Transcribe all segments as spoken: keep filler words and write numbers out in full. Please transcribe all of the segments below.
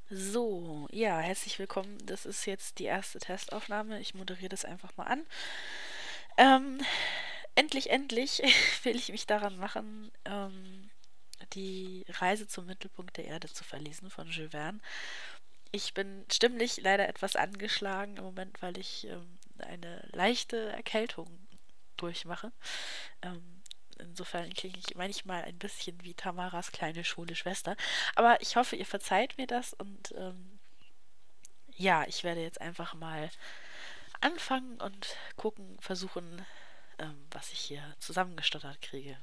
So, ja, herzlich willkommen. Das ist jetzt die erste Testaufnahme. Ich moderiere das einfach mal an. Ähm, endlich, endlich will ich mich daran machen, ähm, die Reise zum Mittelpunkt der Erde zu verlesen von Jules Verne. Ich bin stimmlich leider etwas angeschlagen im Moment, weil ich ähm, eine leichte Erkältung durchmache. Ähm, Insofern klinge ich manchmal ein bisschen wie Tamaras kleine schwule Schwester. Aber ich hoffe, ihr verzeiht mir das und ähm, ja, ich werde jetzt einfach mal anfangen und gucken, versuchen, ähm, was ich hier zusammengestottert kriege.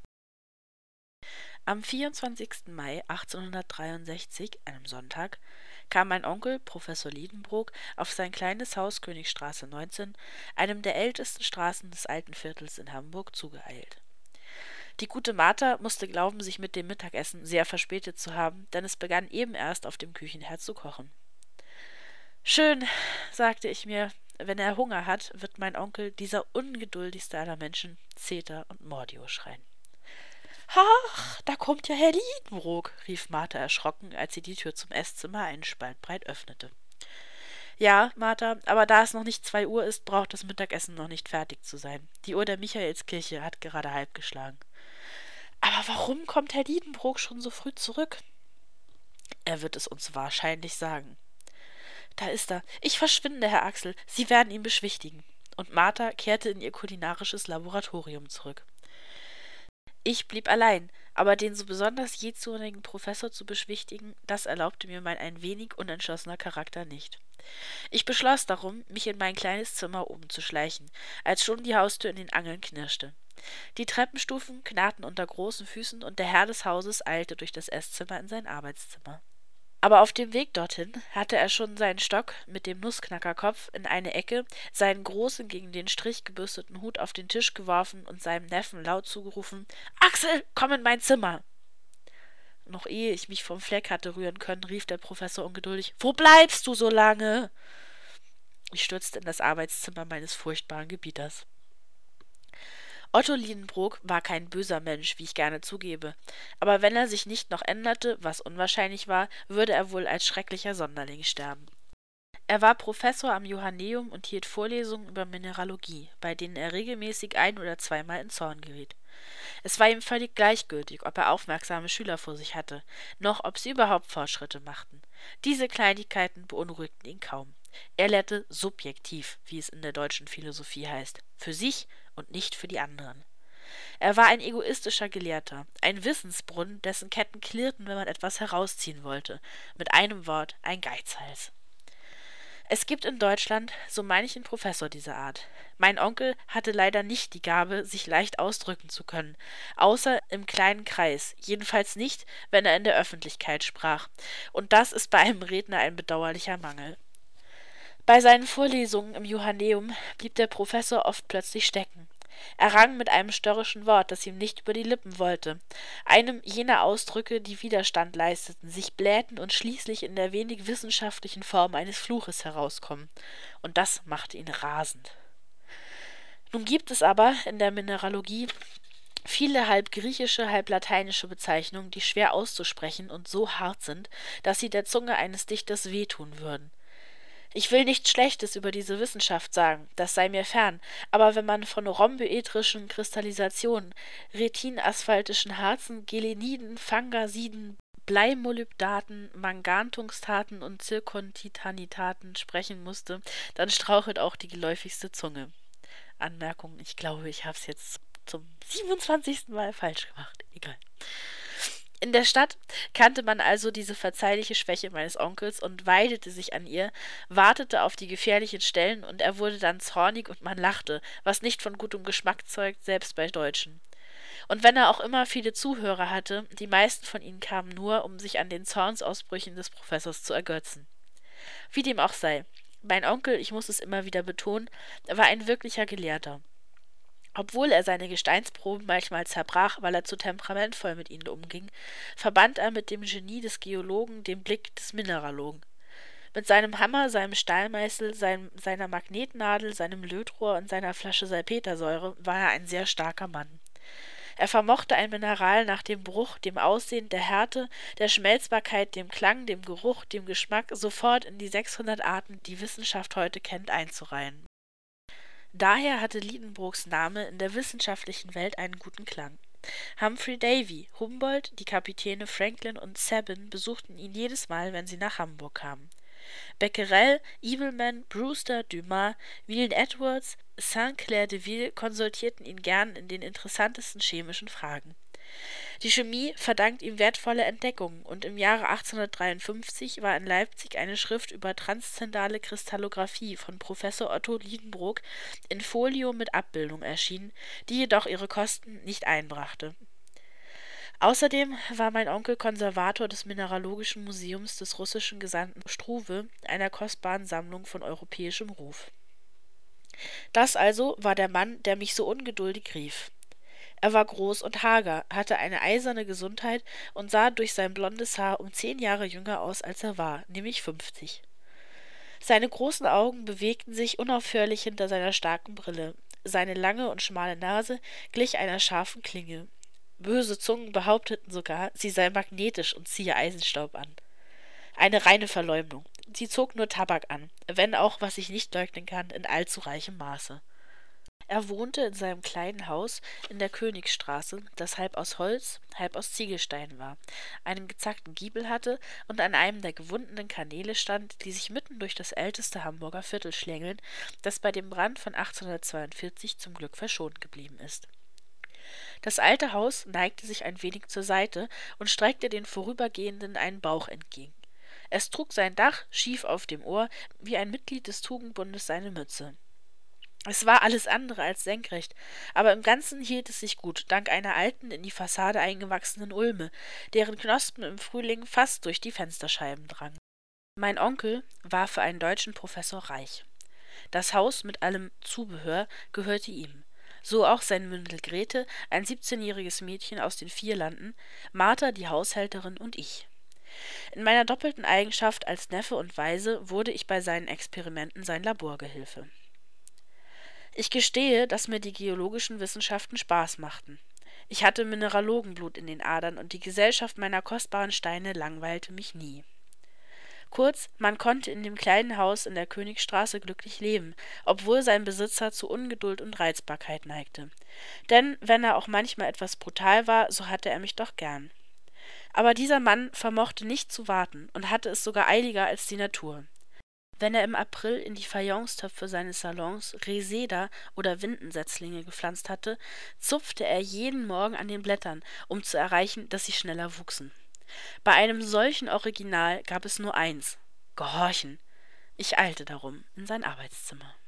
Am vierundzwanzigsten Mai achtzehnhundertdreiundsechzig, einem Sonntag, kam mein Onkel, Professor Liedenbrock, auf sein kleines Haus Königstraße neunzehn, einem der ältesten Straßen des alten Viertels in Hamburg, zugeeilt. Die gute Martha musste glauben, sich mit dem Mittagessen sehr verspätet zu haben, denn es begann eben erst auf dem Küchenherd zu kochen. Schön, sagte ich mir, wenn er Hunger hat, wird mein Onkel, dieser ungeduldigste aller Menschen, Zeter und Mordio schreien. »Ach, da kommt ja Herr Liedenbrock«, rief Martha erschrocken, als sie die Tür zum Esszimmer einen Spalt breit öffnete. »Ja, Martha, aber da es noch nicht zwei Uhr ist, braucht das Mittagessen noch nicht fertig zu sein. Die Uhr der Michaelskirche hat gerade halb geschlagen.« »Aber warum kommt Herr Liedenbrock schon so früh zurück?« »Er wird es uns wahrscheinlich sagen.« »Da ist er. Ich verschwinde, Herr Axel. Sie werden ihn beschwichtigen.« Und Martha kehrte in ihr kulinarisches Laboratorium zurück. Ich blieb allein, aber den so besonders jähzornigen Professor zu beschwichtigen, das erlaubte mir mein ein wenig unentschlossener Charakter nicht. Ich beschloss darum, mich in mein kleines Zimmer oben zu schleichen, als schon die Haustür in den Angeln knirschte. Die Treppenstufen knarrten unter großen Füßen und der Herr des Hauses eilte durch das Esszimmer in sein Arbeitszimmer. Aber auf dem Weg dorthin hatte er schon seinen Stock mit dem Nussknackerkopf in eine Ecke, seinen großen, gegen den Strich gebürsteten Hut auf den Tisch geworfen und seinem Neffen laut zugerufen: »Axel, komm in mein Zimmer!« Noch ehe ich mich vom Fleck hatte rühren können, rief der Professor ungeduldig: »Wo bleibst du so lange?« Ich stürzte in das Arbeitszimmer meines furchtbaren Gebieters. Otto Lidenbrock war kein böser Mensch, wie ich gerne zugebe, aber wenn er sich nicht noch änderte, was unwahrscheinlich war, würde er wohl als schrecklicher Sonderling sterben. Er war Professor am Johanneum und hielt Vorlesungen über Mineralogie, bei denen er regelmäßig ein- oder zweimal in Zorn geriet. Es war ihm völlig gleichgültig, ob er aufmerksame Schüler vor sich hatte, noch ob sie überhaupt Fortschritte machten. Diese Kleinigkeiten beunruhigten ihn kaum. Er lehrte subjektiv, wie es in der deutschen Philosophie heißt, für sich und nicht für die anderen. Er war ein egoistischer Gelehrter, ein Wissensbrunnen, dessen Ketten klirrten, wenn man etwas herausziehen wollte. Mit einem Wort ein Geizhals. Es gibt in Deutschland so manchen Professor dieser Art. Mein Onkel hatte leider nicht die Gabe, sich leicht ausdrücken zu können, außer im kleinen Kreis, jedenfalls nicht, wenn er in der Öffentlichkeit sprach, und das ist bei einem Redner ein bedauerlicher Mangel. Bei seinen Vorlesungen im Johanneum blieb der Professor oft plötzlich stecken. Er rang mit einem störrischen Wort, das ihm nicht über die Lippen wollte, einem jener Ausdrücke, die Widerstand leisteten, sich blähten und schließlich in der wenig wissenschaftlichen Form eines Fluches herauskommen, und das machte ihn rasend. Nun gibt es aber in der Mineralogie viele halb griechische, halb lateinische Bezeichnungen, die schwer auszusprechen und so hart sind, dass sie der Zunge eines Dichters wehtun würden. Ich will nichts Schlechtes über diese Wissenschaft sagen, das sei mir fern, aber wenn man von rhomboedrischen Kristallisationen, retinasphaltischen Harzen, Geleniden, Fangasiden, Bleimolybdaten, Mangantungstaten und Zirkontitanitaten sprechen musste, dann strauchelt auch die geläufigste Zunge. Anmerkung, ich glaube, ich habe es jetzt zum siebenundzwanzigsten Mal falsch gemacht. Egal. In der Stadt kannte man also diese verzeihliche Schwäche meines Onkels und weidete sich an ihr, wartete auf die gefährlichen Stellen, und er wurde dann zornig und man lachte, was nicht von gutem Geschmack zeugt, selbst bei Deutschen. Und wenn er auch immer viele Zuhörer hatte, die meisten von ihnen kamen nur, um sich an den Zornsausbrüchen des Professors zu ergötzen. Wie dem auch sei, mein Onkel, ich muß es immer wieder betonen, war ein wirklicher Gelehrter. Obwohl er seine Gesteinsproben manchmal zerbrach, weil er zu temperamentvoll mit ihnen umging, verband er mit dem Genie des Geologen den Blick des Mineralogen. Mit seinem Hammer, seinem Stahlmeißel, seinem, seiner Magnetnadel, seinem Lötrohr und seiner Flasche Salpetersäure war er ein sehr starker Mann. Er vermochte ein Mineral nach dem Bruch, dem Aussehen, der Härte, der Schmelzbarkeit, dem Klang, dem Geruch, dem Geschmack sofort in die sechshundert Arten, die Wissenschaft heute kennt, einzureihen. Daher hatte Liedenbroks Name in der wissenschaftlichen Welt einen guten Klang. Humphrey Davy, Humboldt, die Kapitäne Franklin und Sabin besuchten ihn jedes Mal, wenn sie nach Hamburg kamen. Becquerel, Ibelman, Brewster, Dumas, Milne-Edwards, Saint-Clair de Ville konsultierten ihn gern in den interessantesten chemischen Fragen. Die Chemie verdankt ihm wertvolle Entdeckungen und im Jahre achtzehnhundertdreiundfünfzig war in Leipzig eine Schrift über transzendentale Kristallographie von Professor Otto Liedenbrock in Folio mit Abbildung erschienen, die jedoch ihre Kosten nicht einbrachte. Außerdem war mein Onkel Konservator des Mineralogischen Museums des russischen Gesandten Struwe, einer kostbaren Sammlung von europäischem Ruf. Das also war der Mann, der mich so ungeduldig rief. Er war groß und hager, hatte eine eiserne Gesundheit und sah durch sein blondes Haar um zehn Jahre jünger aus, als er war, nämlich fünfzig. Seine großen Augen bewegten sich unaufhörlich hinter seiner starken Brille. Seine lange und schmale Nase glich einer scharfen Klinge. Böse Zungen behaupteten sogar, sie sei magnetisch und ziehe Eisenstaub an. Eine reine Verleumdung. Sie zog nur Tabak an, wenn auch, was ich nicht leugnen kann, in allzu reichem Maße. Er wohnte in seinem kleinen Haus in der Königstraße, das halb aus Holz, halb aus Ziegelstein war, einen gezackten Giebel hatte und an einem der gewundenen Kanäle stand, die sich mitten durch das älteste Hamburger Viertel schlängeln, das bei dem Brand von achtzehnhundertzweiundvierzig zum Glück verschont geblieben ist. Das alte Haus neigte sich ein wenig zur Seite und streckte den Vorübergehenden einen Bauch entgegen. Es trug sein Dach schief auf dem Ohr, wie ein Mitglied des Tugendbundes seine Mütze. Es war alles andere als senkrecht, aber im Ganzen hielt es sich gut, dank einer alten, in die Fassade eingewachsenen Ulme, deren Knospen im Frühling fast durch die Fensterscheiben drangen. Mein Onkel war für einen deutschen Professor reich. Das Haus mit allem Zubehör gehörte ihm. So auch sein Mündel Grete, ein siebzehnjähriges Mädchen aus den Vierlanden, Martha die Haushälterin und ich. In meiner doppelten Eigenschaft als Neffe und Waise wurde ich bei seinen Experimenten sein Laborgehilfe. Ich gestehe, dass mir die geologischen Wissenschaften Spaß machten. Ich hatte Mineralogenblut in den Adern und die Gesellschaft meiner kostbaren Steine langweilte mich nie. Kurz, man konnte in dem kleinen Haus in der Königstraße glücklich leben, obwohl sein Besitzer zu Ungeduld und Reizbarkeit neigte. Denn wenn er auch manchmal etwas brutal war, so hatte er mich doch gern. Aber dieser Mann vermochte nicht zu warten und hatte es sogar eiliger als die Natur. Wenn er im April in die Fayencetöpfe seines Salons Reseda oder Windensetzlinge gepflanzt hatte, zupfte er jeden Morgen an den Blättern, um zu erreichen, dass sie schneller wuchsen. Bei einem solchen Original gab es nur eins: Gehorchen. Ich eilte darum in sein Arbeitszimmer.